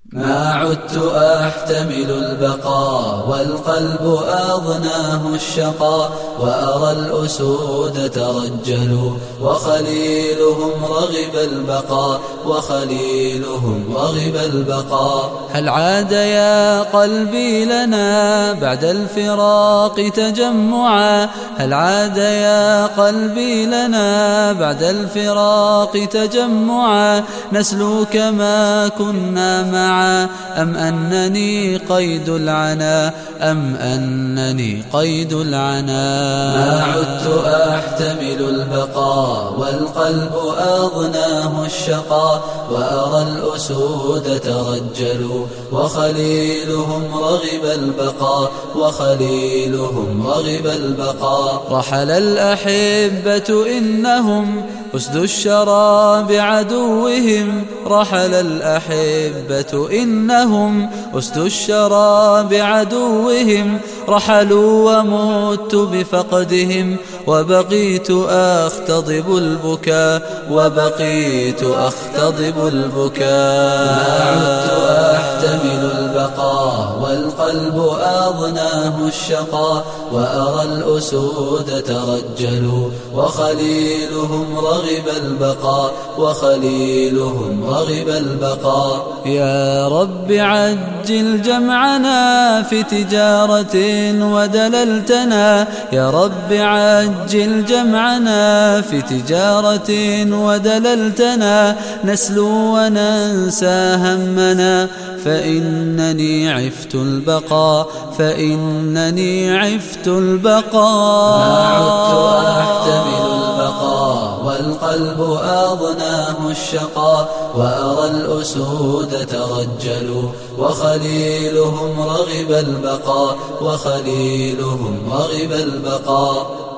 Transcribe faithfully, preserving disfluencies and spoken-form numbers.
ما عدت أحتمل البقاء والقلب أضناه الشقاء، وأرى الأسود ترجلوا وخليلهم رغب البقاء، وخليلهم رغب البقاء. هل عاد يا قلبي لنا بعد الفراق تجمعا؟ هل عاد يا قلبي لنا بعد الفراق تجمعا؟ نسلو كما كنا معا، أم أنني قيد العنا، أم أنني قيد العنا. ما عدت أحتمل البقاء والقلب أضناه الشقاء، وأرى الأسود ترجلوا وخليلهم رغب البقاء، وخليلهم رغب البقاء. رحل الأحبة إنهم أسد الشرى بعدوهم، رحل الأحبة إنهم أسد الشرى بعدوهم. رحلوا ومت بفقدهم، وبقيت أختضب البكاء، وبقيت أختضب البكاء. ما عدت أحتمل البقاء والقلب أضناه الشقاء، وأرى الأسود ترجلوا وخليلهم رغب البقاء، وخليلهم رغب البقاء. يا رب عجل جمعنا في تجارة ودللتنا، يا رب عجل جمعنا في تجارة ودللتنا. نسلو وننسى همنا، فإنني عفت البقاء، فإنني عفت البقاء. ما عدت أحتمل البقاء والقلب أضناه الشقاء، وأرى الأسود ترجلوا وخليلهم رغب البقاء، وخليلهم رغب البقاء.